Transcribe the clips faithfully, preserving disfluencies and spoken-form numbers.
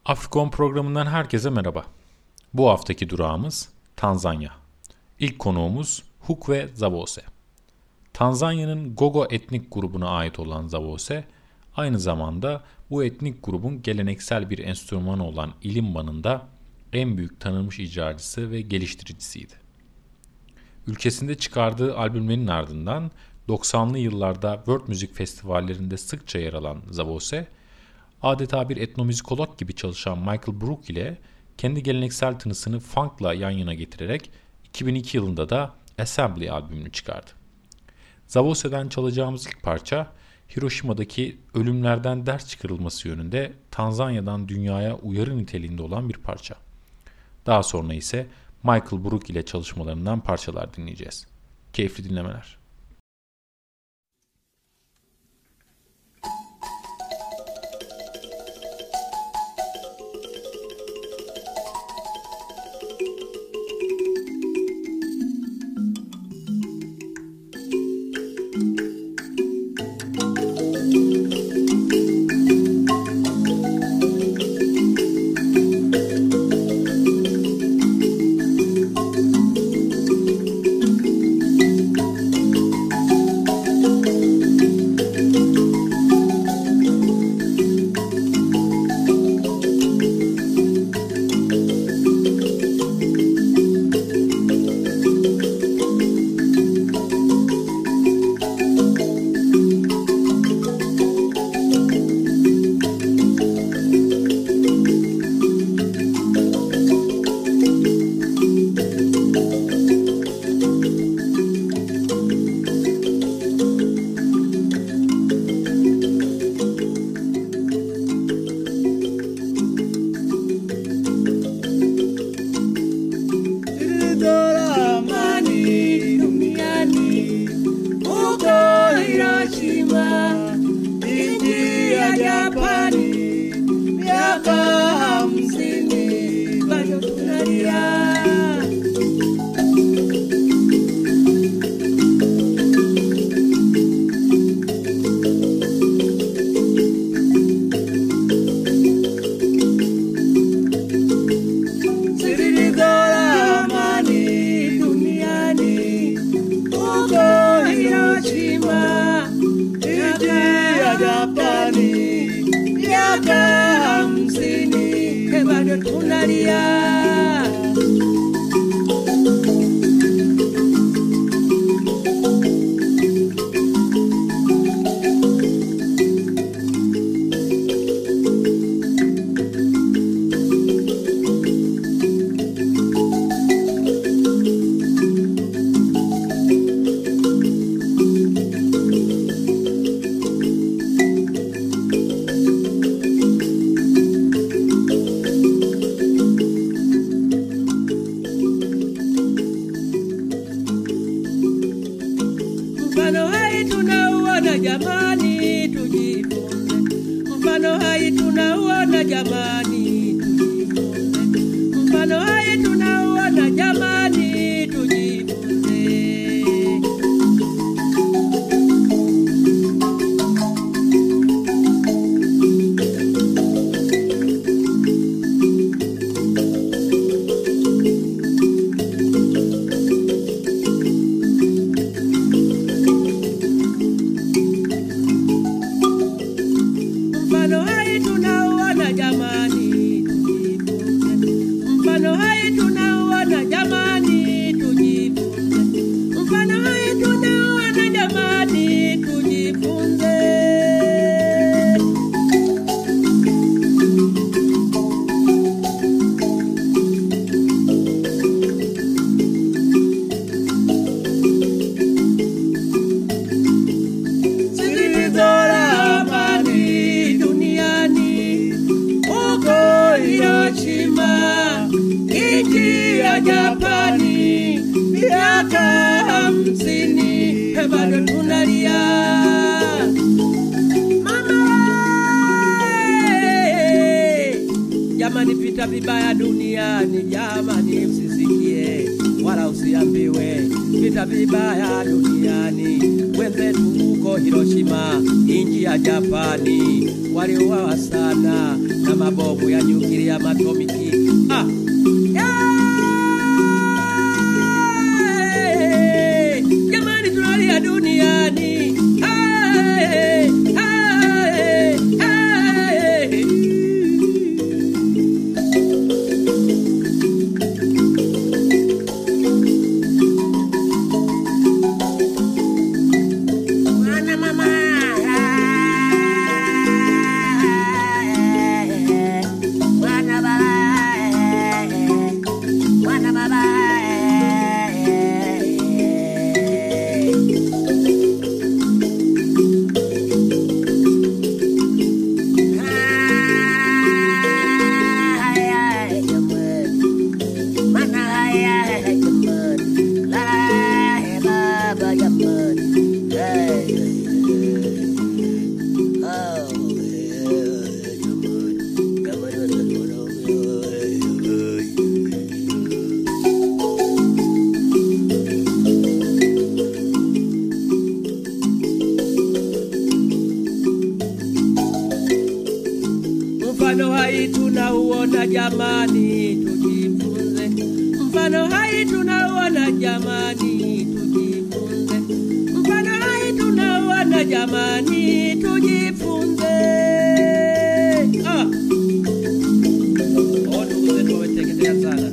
Afrikon programından herkese merhaba. Bu haftaki durağımız Tanzanya. İlk konuğumuz Hukwe Zavose. Tanzanya'nın Gogo etnik grubuna ait olan Zavose, aynı zamanda bu etnik grubun geleneksel bir enstrümanı olan ilimba'nın da en büyük tanınmış icracısı ve geliştiricisiydi. Ülkesinde çıkardığı albümlerin ardından doksanlı yıllarda World Music Festivallerinde sıkça yer alan Zavose, adeta bir etnomüzikolog gibi çalışan Michael Brook ile kendi geleneksel tınısını funk'la yan yana getirerek iki bin iki yılında da Assembly albümünü çıkardı. Zavose'den çalacağımız ilk parça, Hiroşima'daki ölümlerden ders çıkarılması yönünde Tanzanya'dan dünyaya uyarı niteliğinde olan bir parça. Daha sonra ise Michael Brook ile çalışmalarından parçalar dinleyeceğiz. Keyifli dinlemeler. Jamani, vita vibaya duniani, jamani, msisikie wala usiambiwe vita vibaya duniani. Wenzetu huko Hiroshima, nchi ya Japani, waliuawa sana na mabomu ya nyuklia atomiki. Ah! Hey! Jamani tunalia duniani. Hey! Hey! Hey! Mwana mama. Mwana baba. Mwana baba. Mfano hai tunauona jamani, tujifunze. Mfano hai tunauona jamani, tujifunze. Mfano hai tunauona jamani, tujifunze. Ah! Oh, ndugu zetu wameteketea sana.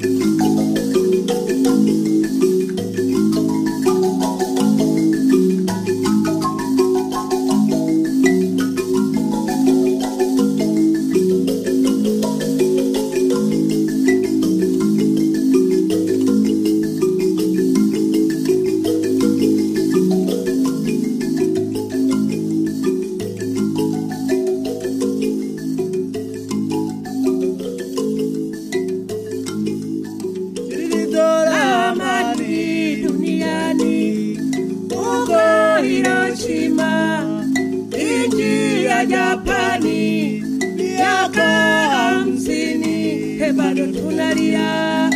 Amani duniani, huko Hiroshima, nchi ya Japani, miaka hamsini, he bado tunalia.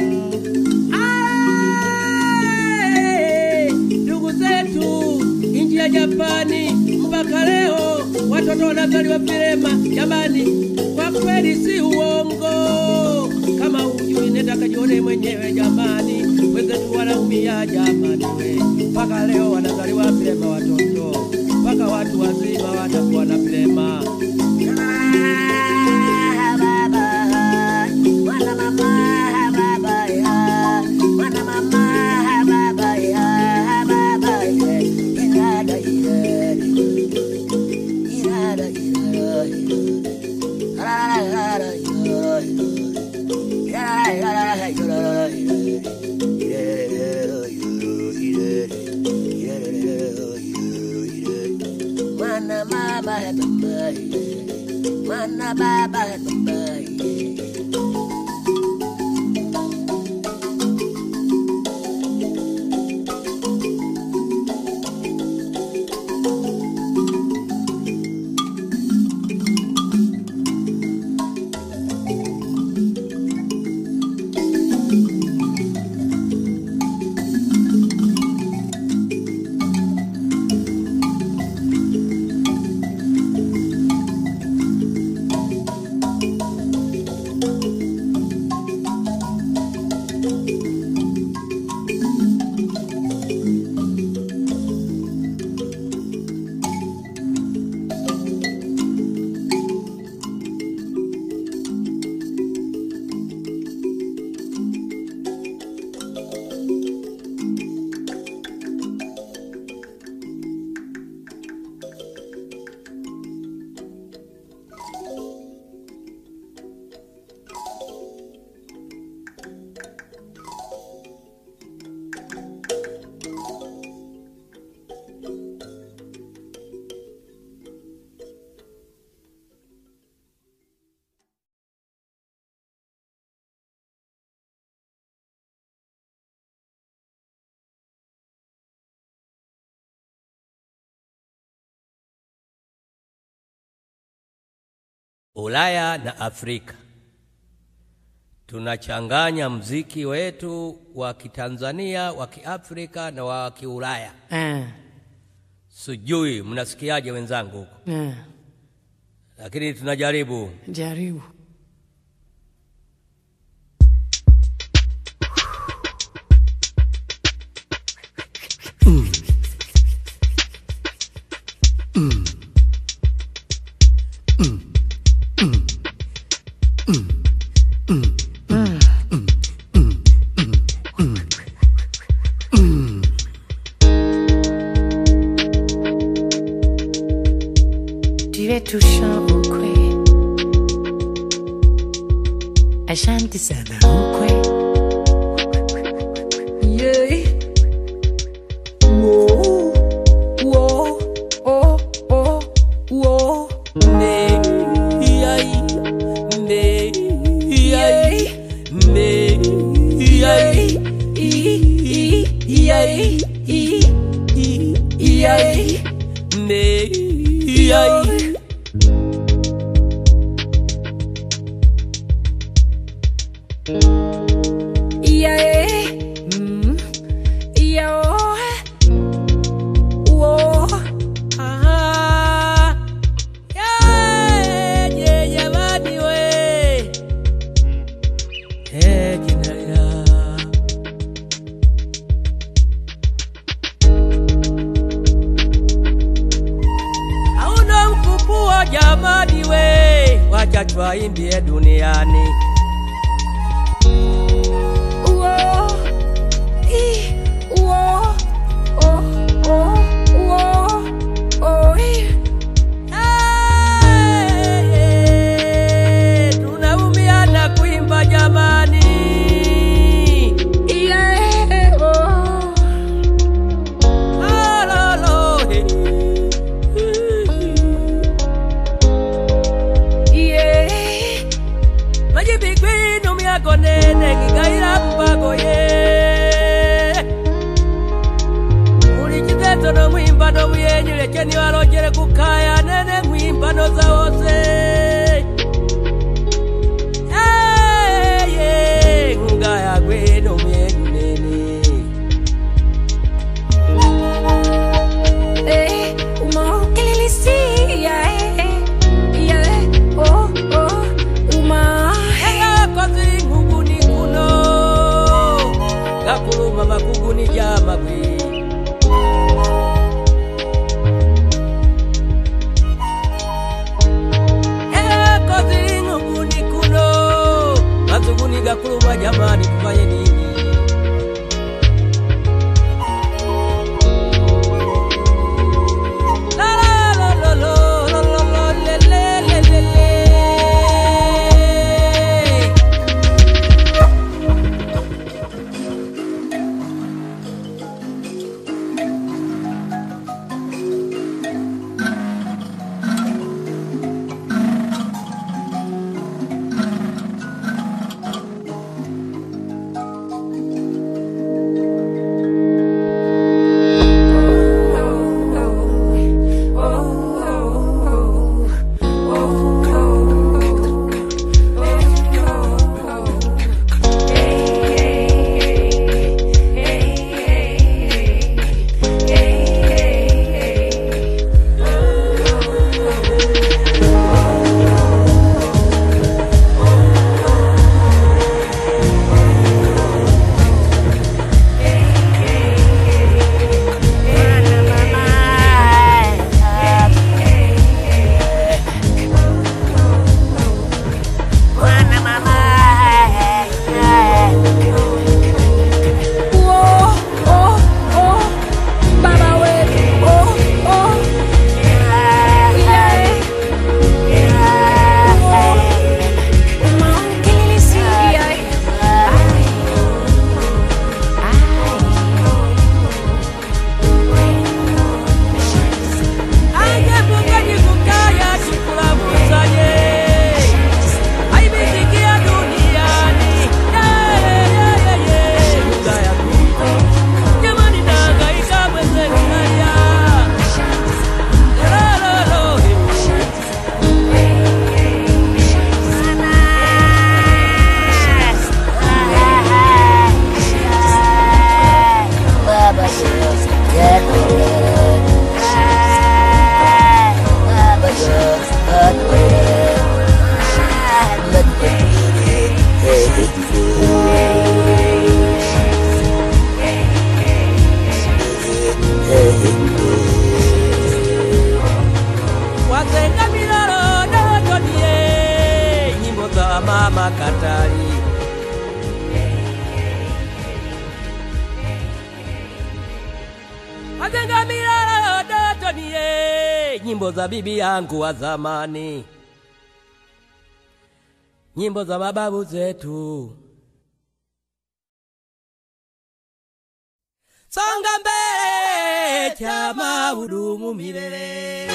Ay, ndugu zetu, nchi ya Japani, mpaka leo watoto wanazaliwa vilema. Jamani, kwa kweli si uongo. Kama hujui nenda kajione mwenyewe jamani. Wenzetu wanaumia jamani we. Mpaka leo wanazaliwa vilema watoto. Mpaka watu wazima wanakuwa na vilema. Mwana mama baba ya. Mwana mama baba ya. Baba ya. Irada irada. Irada irada. Irada irada. Mana mama baba, mana baba baba. Ulaya na Afrika. tunachanganya mziki wetu wa Kitanzania, wa Kiafrika na wa Kiulaya. Eh. Sijui mnasikiaje wenzangu huko? Eh. Lakini tunajaribu. Jaribu. Mm. Mm. Mm. Mm. Mm. Mm. Touchant au kwe, Ashanti sana ukwe. Yeah. Whoa, whoa, oh, oh, whoa. Ne, yai, ne, yai, ne, yai, yai, yai, ne, yai. Yeah, mm, yeah, whoa, ah, yeah, yeah, yeah, body way, hey, kinaya, hauna mkubwa jamani we, wacha tuimbie duniani. Nene kigaira mbago ye uli kizeto no mwimbano mwenyu lekeni walojere kukaya nene mwimbano za wose eye ngaya gweno mwenyu nene eh umo kelelisi ya eh ya oh oh uma kozi nguguni kuno gakuluma makuguni jamagwe eh kozi nguguni kuno mazuguni gakuluma jamani tufanye nini la la la la la la la le le le le. kwa mama Katali. Azenga milala dotonie, nyimbo za bibi yangu wa zamani, nyimbo za mababu zetu. Songa mbele chama hudumu milele.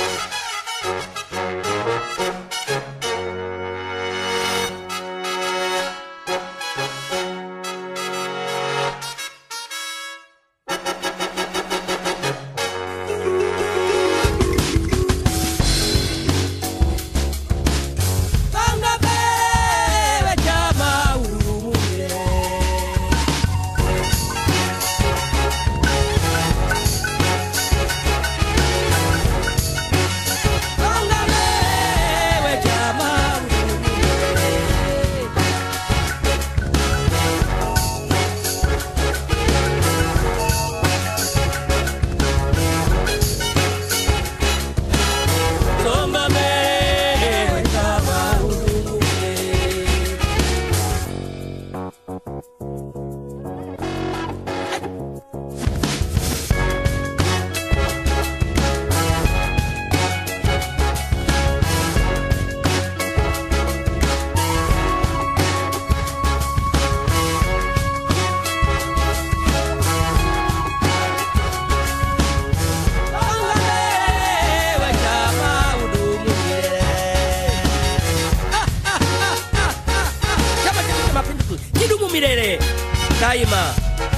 Milele daima.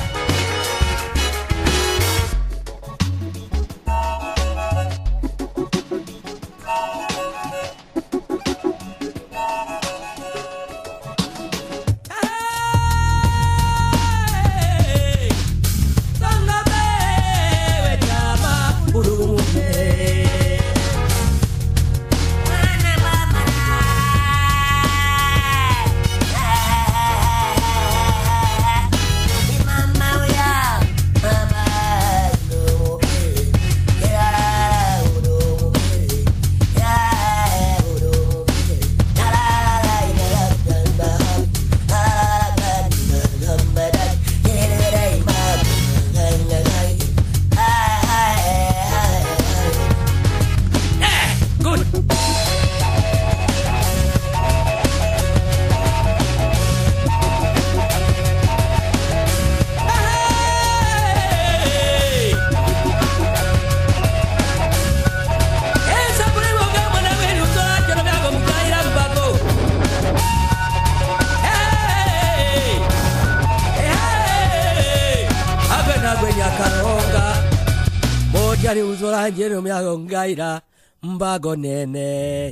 Jari uzola njero myago ngaira mbago nene.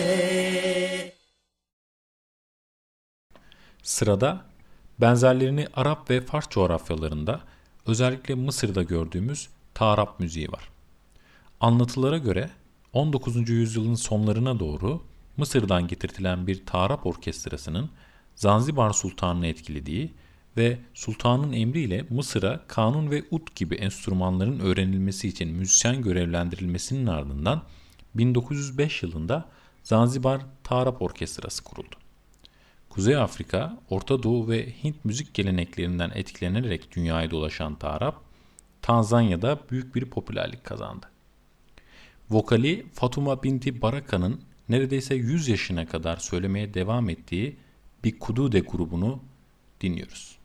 Sırada benzerlerini Arap ve Fars coğrafyalarında, özellikle Mısır'da gördüğümüz taarap müziği var. Anlatılara göre on dokuzuncu yüzyılın sonlarına doğru Mısır'dan getirtilen bir taarap orkestrasının Zanzibar Sultanı'nı etkilediği ve sultanın emriyle Mısır'a kanun ve ud gibi enstrümanların öğrenilmesi için müzisyen görevlendirilmesinin ardından bin dokuz yüz beş yılında Zanzibar Taarap Orkestrası kuruldu. Kuzey Afrika, Orta Doğu ve Hint müzik geleneklerinden etkilenerek dünyaya dolaşan taarap, Tanzanya'da büyük bir popülerlik kazandı. Vokali Fatuma Binti Baraka'nın neredeyse yüz yaşına kadar söylemeye devam ettiği bir Kudude grubunu dinliyoruz.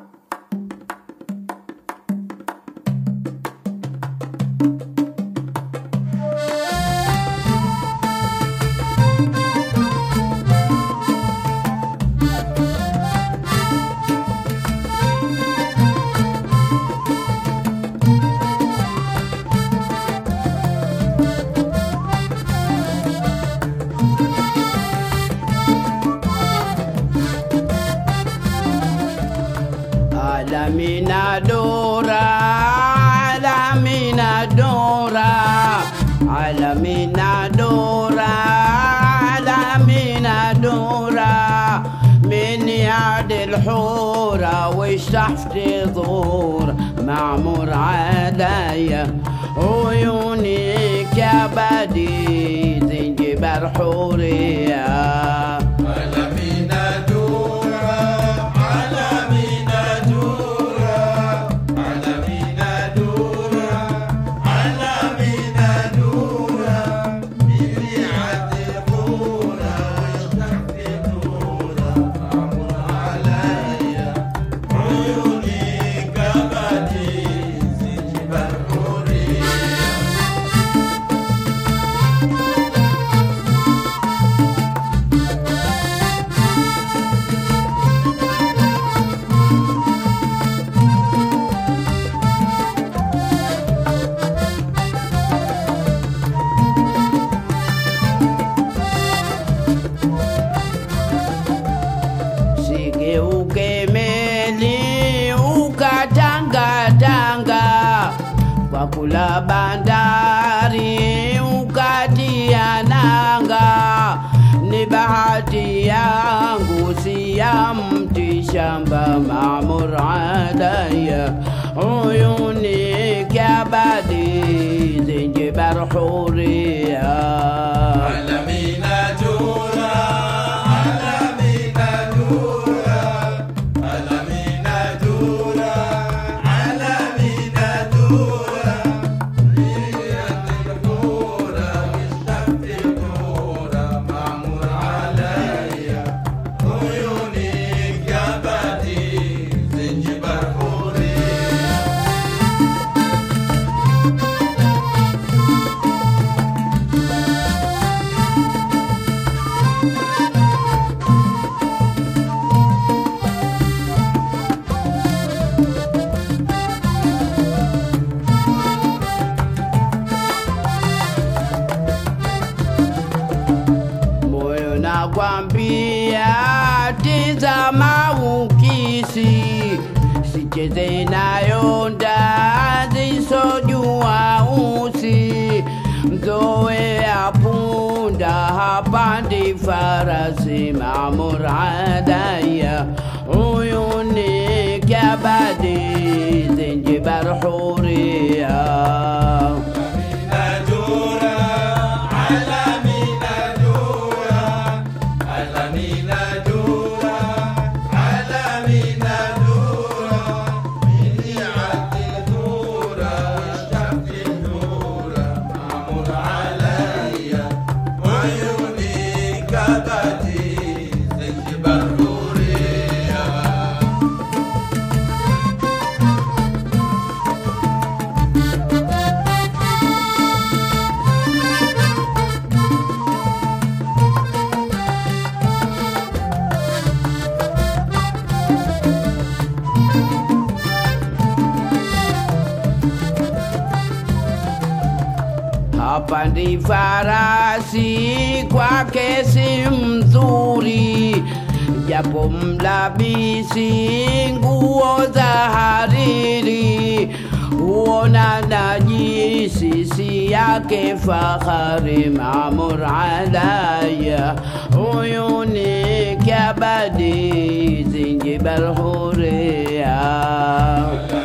Alamina dora, alamina dora, alamina dora, alamina dora, من يعد الحورة وش تحت ظهور معمور عليا عيونك يا بدي زنجبر حورية Kula bandari ukatia nanga, ni bahati yangu si ya mti shamba maamur alaya uyuni kabadi zinjibar huria alamina jura alamina jura alamina jura alamina jura nakwambia tizama ukisi sicheze nayo ndazi sojua usi mzoe apunda hapandi farasi maamur adaya uyuni kabadi zinjibar huria hapandi farasi kwake si mzuri, japo mlabisi nguo za hariri, huona najisi si yake fahari. Maamur alaya uyuni kabadi Zanzibar huria.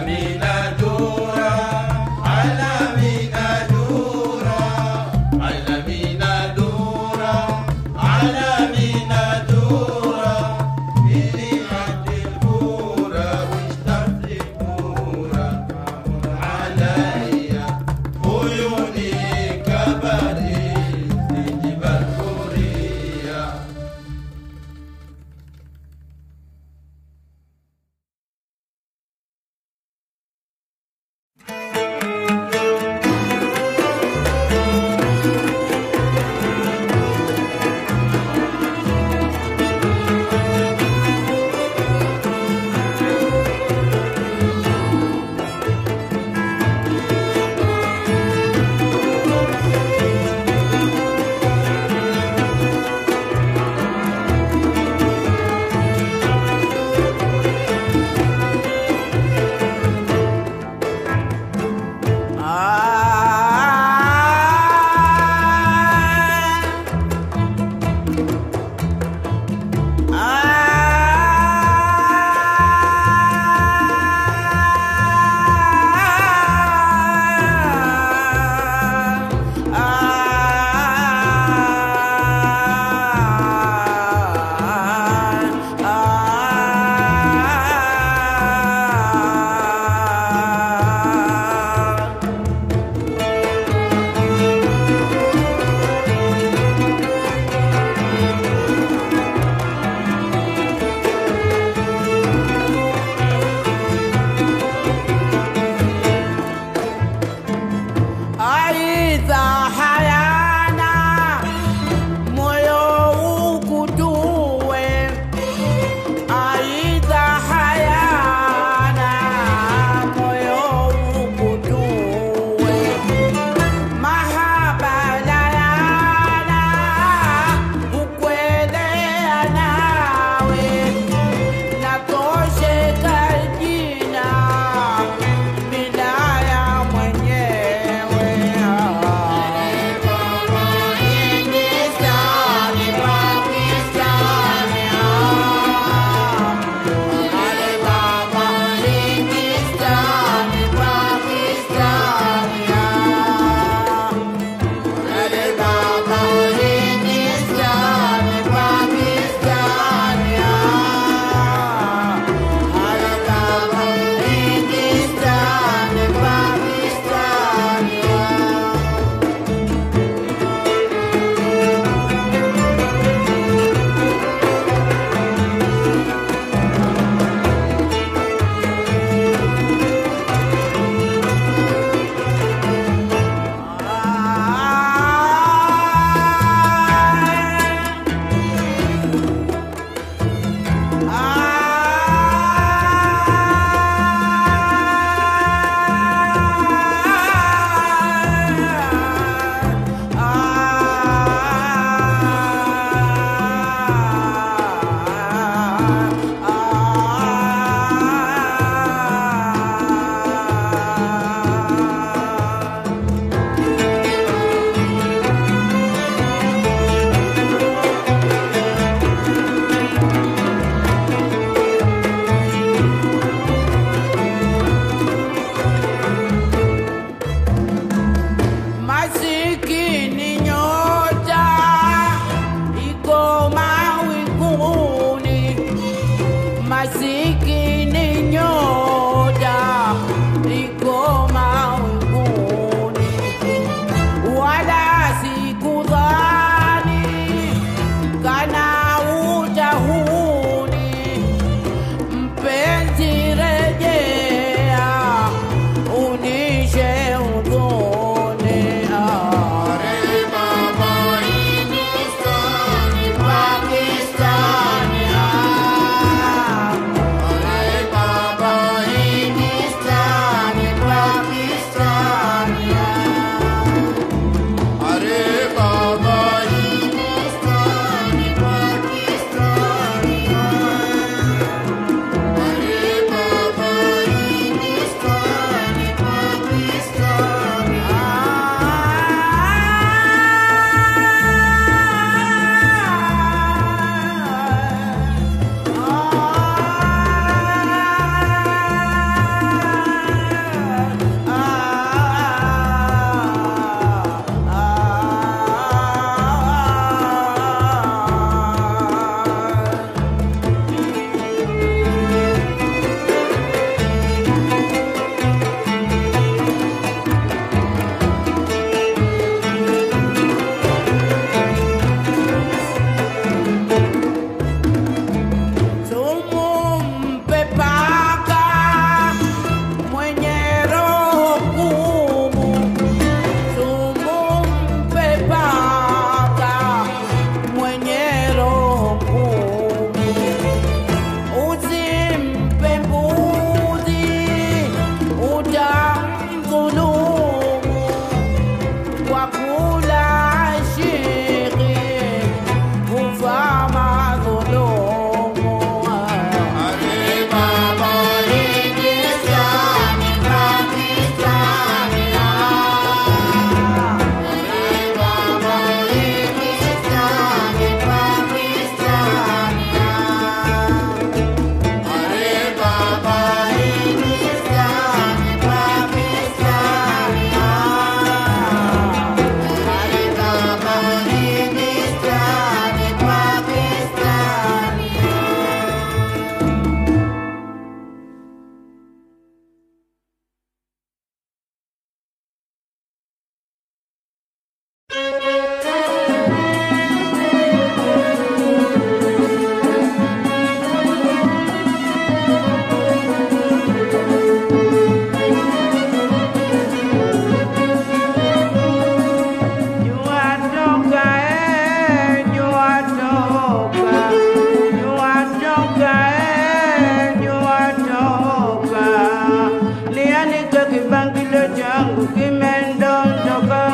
jua toka, eh, jua toka, nianike kibangile changu kimedondoka.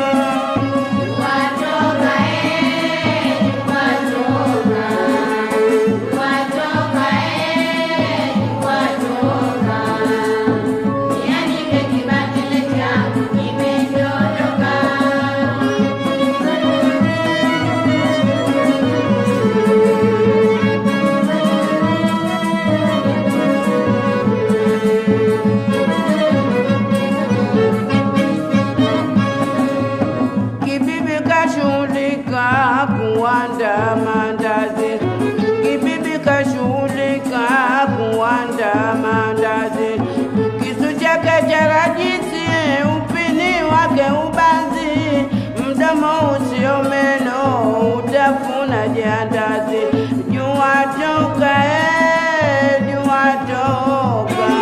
Kuanda mandazi, kibibi kashughulika kuanda mandazi, kisu chake cha rajisi, upini wake ubanzi, mdomo usio meno, utafuna jandazi. Jua toka, eh, jua toka.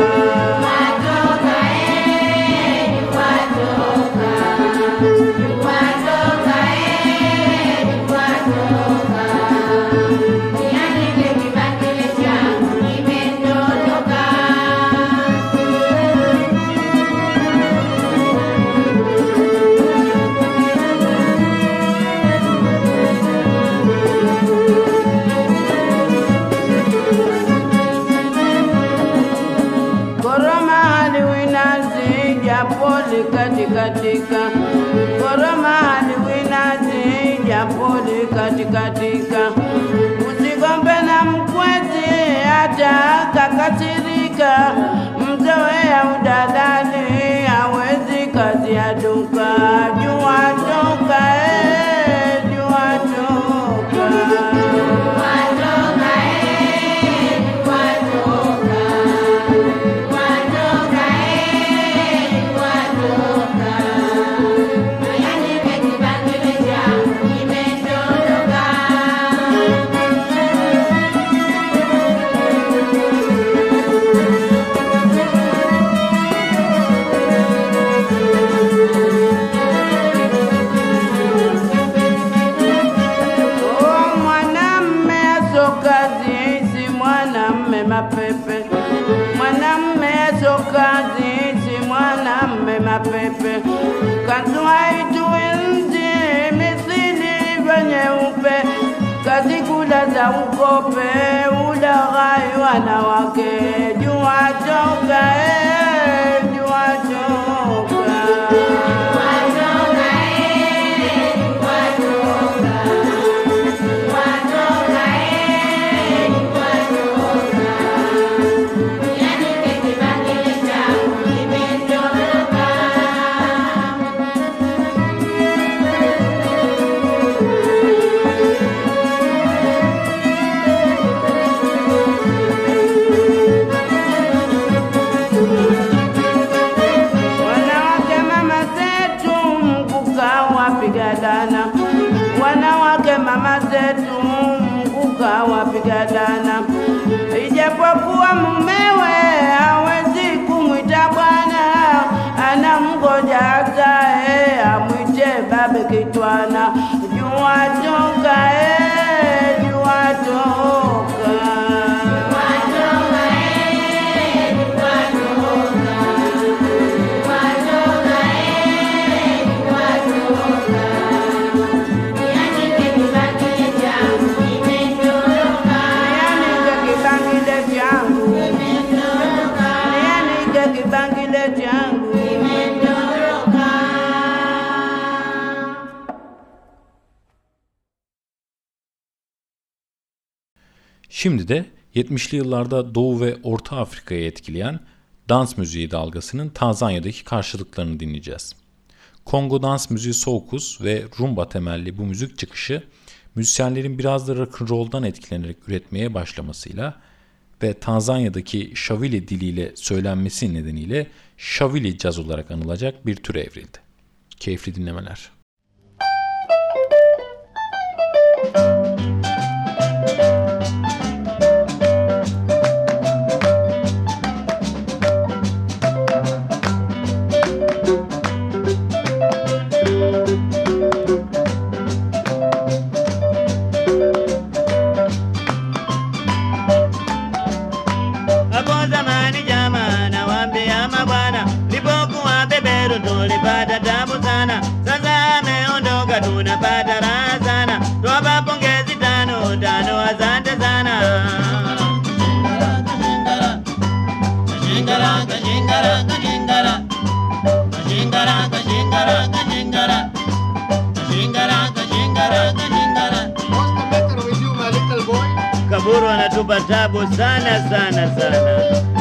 Poli katikatika, koroma haliwinazi, japoli katikatika, usigombe na mkwezi hata kakasirika, mzoe ya udadani hawezi kazi ya duka. Jua toka, eh, jua toka. Mapepe, mwanamme so kazi, si mwanamme mapepe, kanzua ituinzi, misili nyeupe, kazi kula za ukope, ulaghai wanawake. Jua toka, eh, jua toka. Wanawake mama zetu mkuka wapigadana, ijapokuwa mumewe hawezi kumwita bwana, anamgoja azae amwite babe kitwana. Jua toka, eh, jua toka. Şimdi de yetmişli yıllarda Doğu ve Orta Afrika'yı etkileyen dans müziği dalgasının Tanzanya'daki karşılıklarını dinleyeceğiz. Kongo dans müziği soukous ve rumba temelli bu müzik çıkışı müzisyenlerin biraz da rock'n'roll'dan etkilenerek üretmeye başlamasıyla ve Tanzanya'daki Şavili diliyle söylenmesi nedeniyle Şavili caz olarak anılacak bir türe evrildi. Keyifli dinlemeler. mano, asante sana. Kajingara, kajingara, kajingara, kajingara, kajingara, kajingara, kajingara, kajingara, kajingara. What's the matter with you, my little boy? Kaburu anatupa tabu sana sana sana.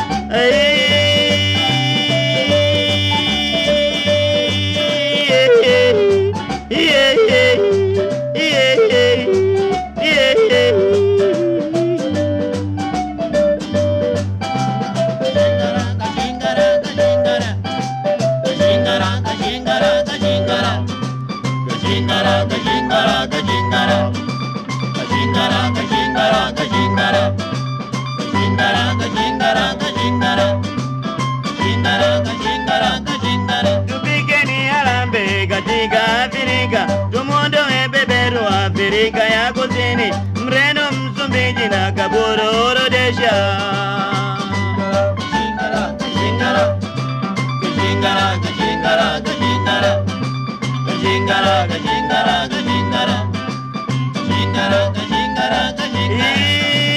Tupigeni arambe katika Afrika, tumuondoe beberu Afrika ya Kusini, Mreno, Msumbiji na Kaburu, Rhodesia. Kajingara, kajingara, kajingara, kajingara, kajingara, kajingara, kajingara, kajingara, kajingara, kajingara.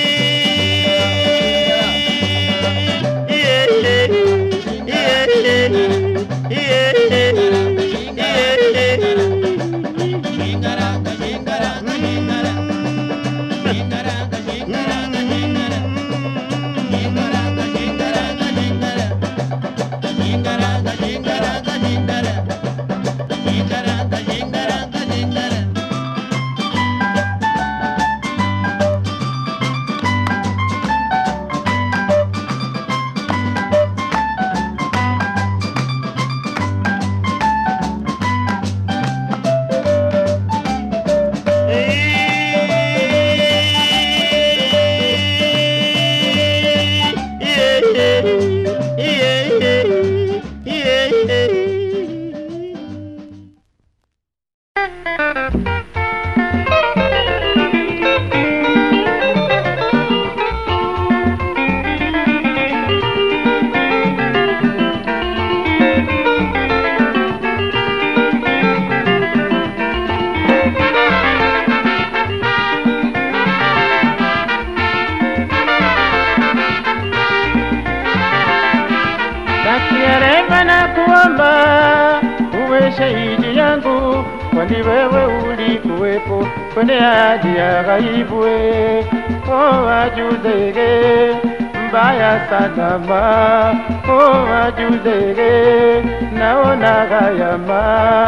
Shahidi yangu kwani wewe ulikuwepo kwenye hadi ya ghaibwe. Oh ajuzege mbaya sana ma, oh ajuzege naona gayama.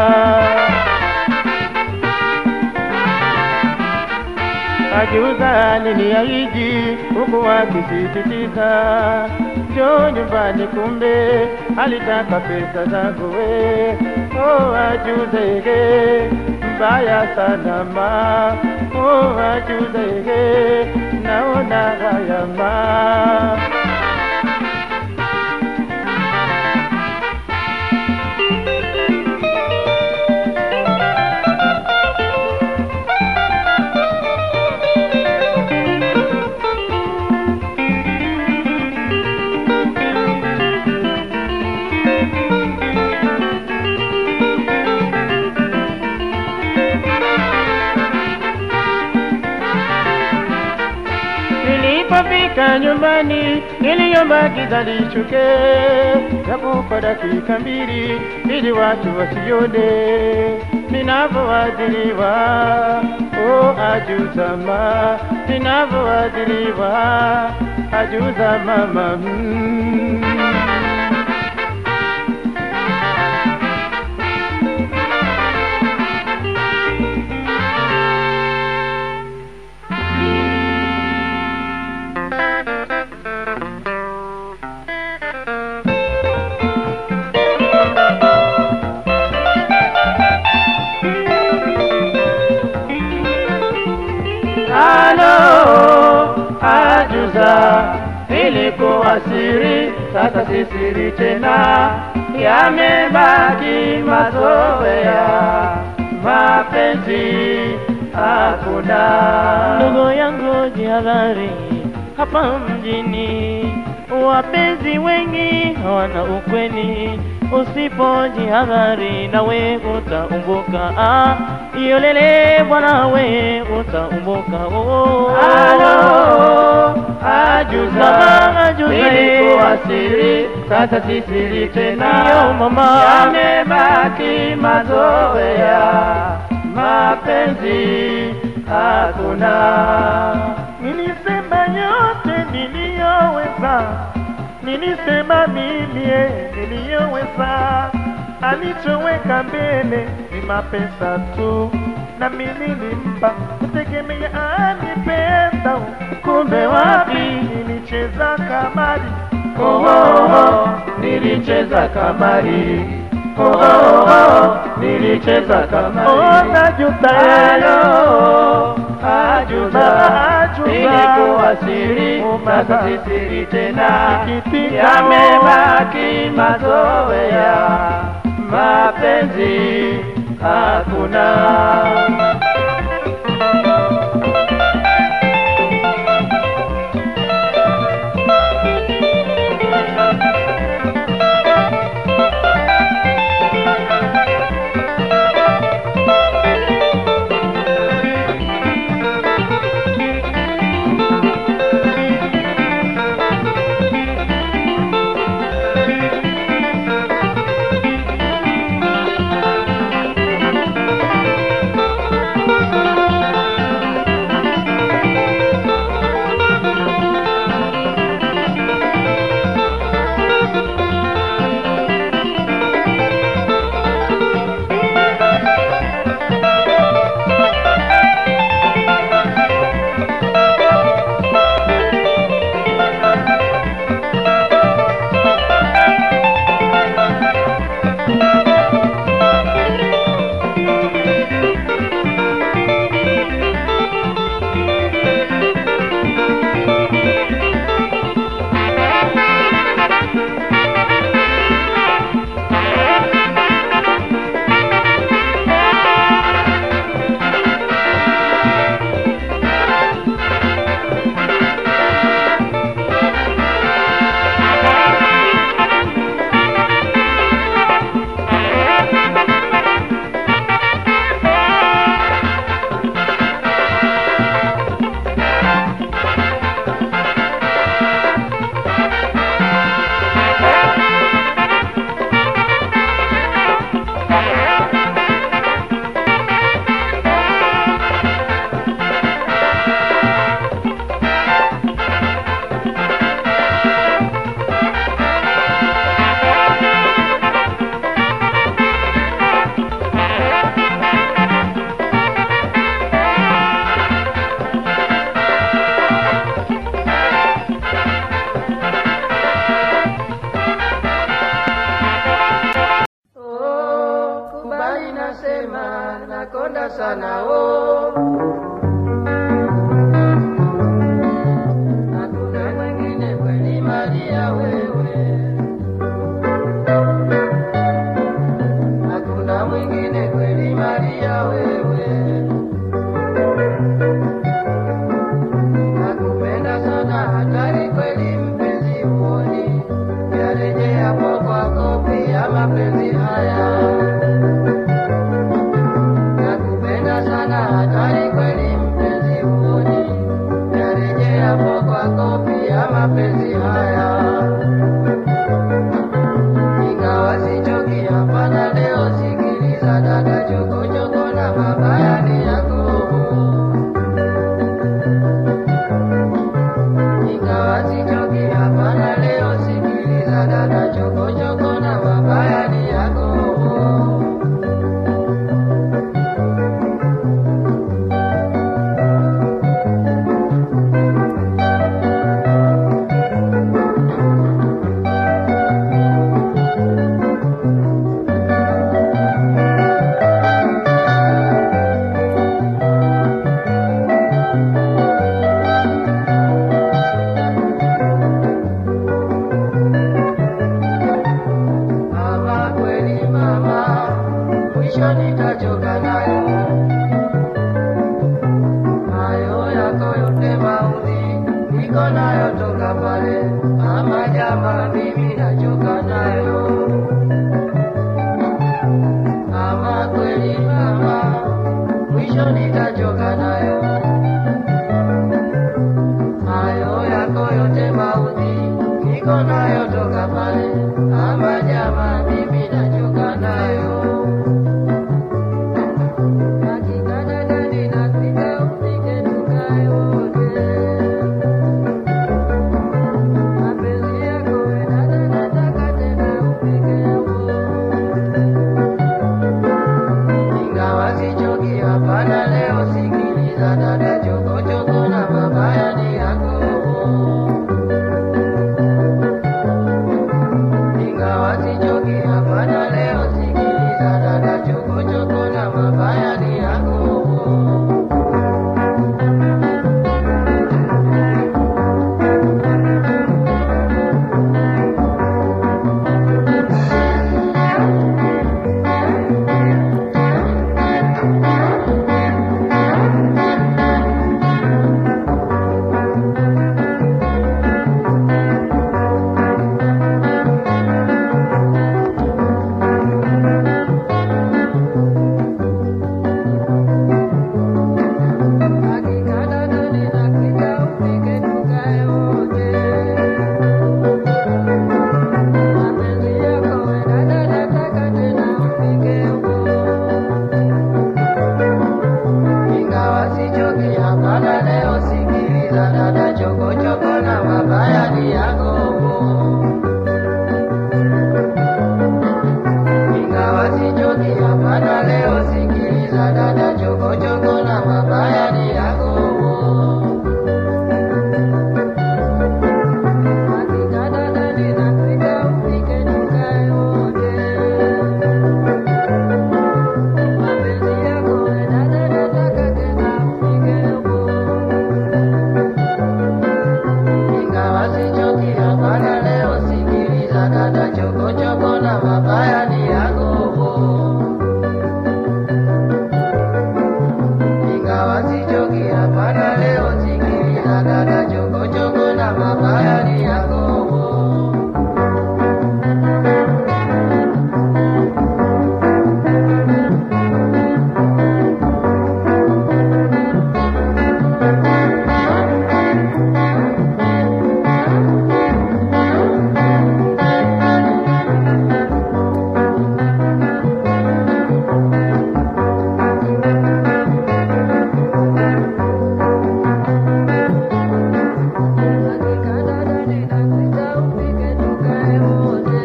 Ajuza aliniahidi huku akisisitiza njoo nyumbani, kumbe alitaka pesa zangu we. Oh ajuzege mbaya sana ma, oh ajuzege naona gayama. Nilipofika nyumbani niliomba giza lishuke ya kwa dakika mbili ili watu wasione ninavyoadhiriwa. Oh ajuzama ninavyoadhiriwa, ajuza mama mm. Ajuza ilikuwa siri, sasa si siri tena, yamebaki mazoea, mapenzi hakuna. Ndugu yangu jihadhari, hapa mjini wapenzi wengi hawana ukweli, usipojihadhari nawe utaumbuka. Ah, yolele bwana we utaumbuka. Oh, Alo, ajuza, ajuza, ilikuwa siri, sasa si siri tena. Yo mama, yamebaki mazoea, mapenzi hakuna. nilisema yote niliyoweza, nilisema mimi niliyoweza. Alichoweka mbele ni mapesa tu, na mimi nilimpa kutegemea anipenda. Kumbe wapi nilicheza kamari. Oh, oh, oh, nilicheza kamari. Oh, oh, oh, nilicheza kamari. Oh, najuta. Alo, ajuza, ajuza, ilikuwa siri, sasa si siri tena. Sikitiko, yamebaki mazoea, mapenzi hakuna. nakonda sana oh. Hakuna mwingine kweli Maria wewe, hakuna mwingine kweli Maria wewe. Nakupenda sana hatari kweli mpenzi uoni, yarejea kwa kwako pia mapenzi haya. Hatari kweli mpenzi uoni, yarejea kwa kwako pia mapenzi haya. Ingawa sichoki hapana leo, sikiliza dada, choko choko na mabaya ni yako. Ingawa sichoki hapana leo, sikiliza dada, choko choko na mabaya ni yako. Nitachoka nayo hayo yako yote maudhi, niko nayo toka pale ama jama, mimi nachoka nayo. niko nayo toka pale, ama jama mimi nachoka nayo. Hakika dada ninafika ufike tukae wote. Mapenzi yako we dada nataka tena ufike huko. Ingawa sichoki hapana leo, sikiliza dada, choko choko na mabaya ni yako. Ingawa sichoki hapana leo, sikiliza dada, choko choko na mabaya ni yako. Hakika dada ninafika ufike tukae wote. Mapenzi yako we dada nataka tena ufike huko. Ingawa sichoki hapana leo, sikiliza dada, choko choko na mabaya ni yako. Ingawa sichoki hapana leo, sikiliza dada, choko choko na mabaya ni yako. Hakika dada ninafika ufike tukae wote. Mapenzi yako we dada nataka tena ufike huko. Ingawa sichoki hapana leo, sikiliza dada, choko choko na mabaya ni yako. Ingawa sichoki hapana leo, sikiliza dada, choko choko na mabaya ni yako. Hakika dada ninafika ufike tukae wote.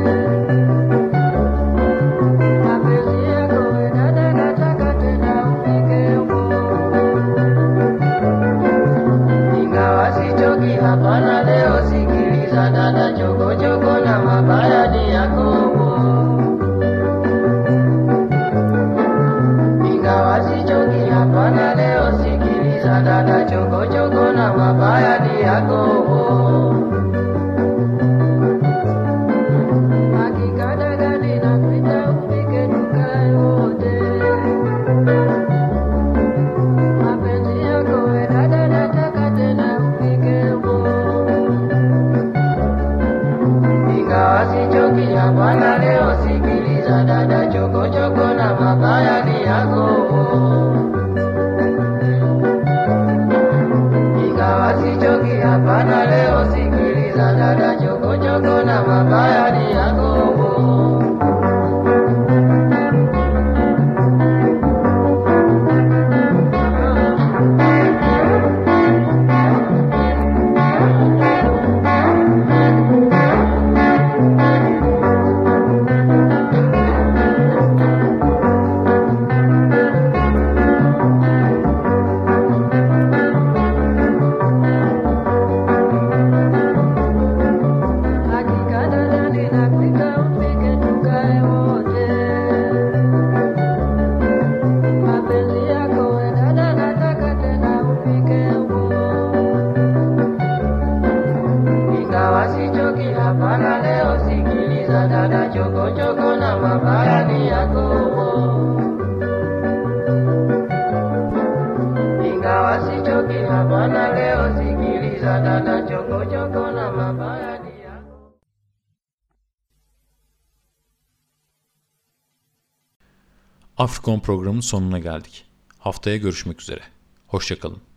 Mapenzi yako we dada nataka tena ufike huko. Ingawa sichoki hapana leo, sikiliza dada, choko choko na mabaya ni yako. Ingawa sichoki hapana leo, sikiliza dada, choko choko na mabaya ni yako. Hakika dada ninafika ufike tukae wote. Mapenzi yako we dada nataka tena ufike huko. Ingawa sichoki hapana leo, sikiliza dada, choko choko na mabaya ni yako. Ingawa sichoki hapana leo, sikiliza dada, choko choko na mabaya ni yako. Hakika dada ninafika ufike tukae wote. Mapenzi yako we dada nataka tena ufike huko. Ingawa sichoki hapana leo, sikiliza dada, choko choko na mabaya ni yako. Ingawa sichoki hapana leo, sikiliza dada, choko choko na mabaya ni yako. Afrikon programının sonuna geldik. Haftaya görüşmek üzere. Hoşça kalın.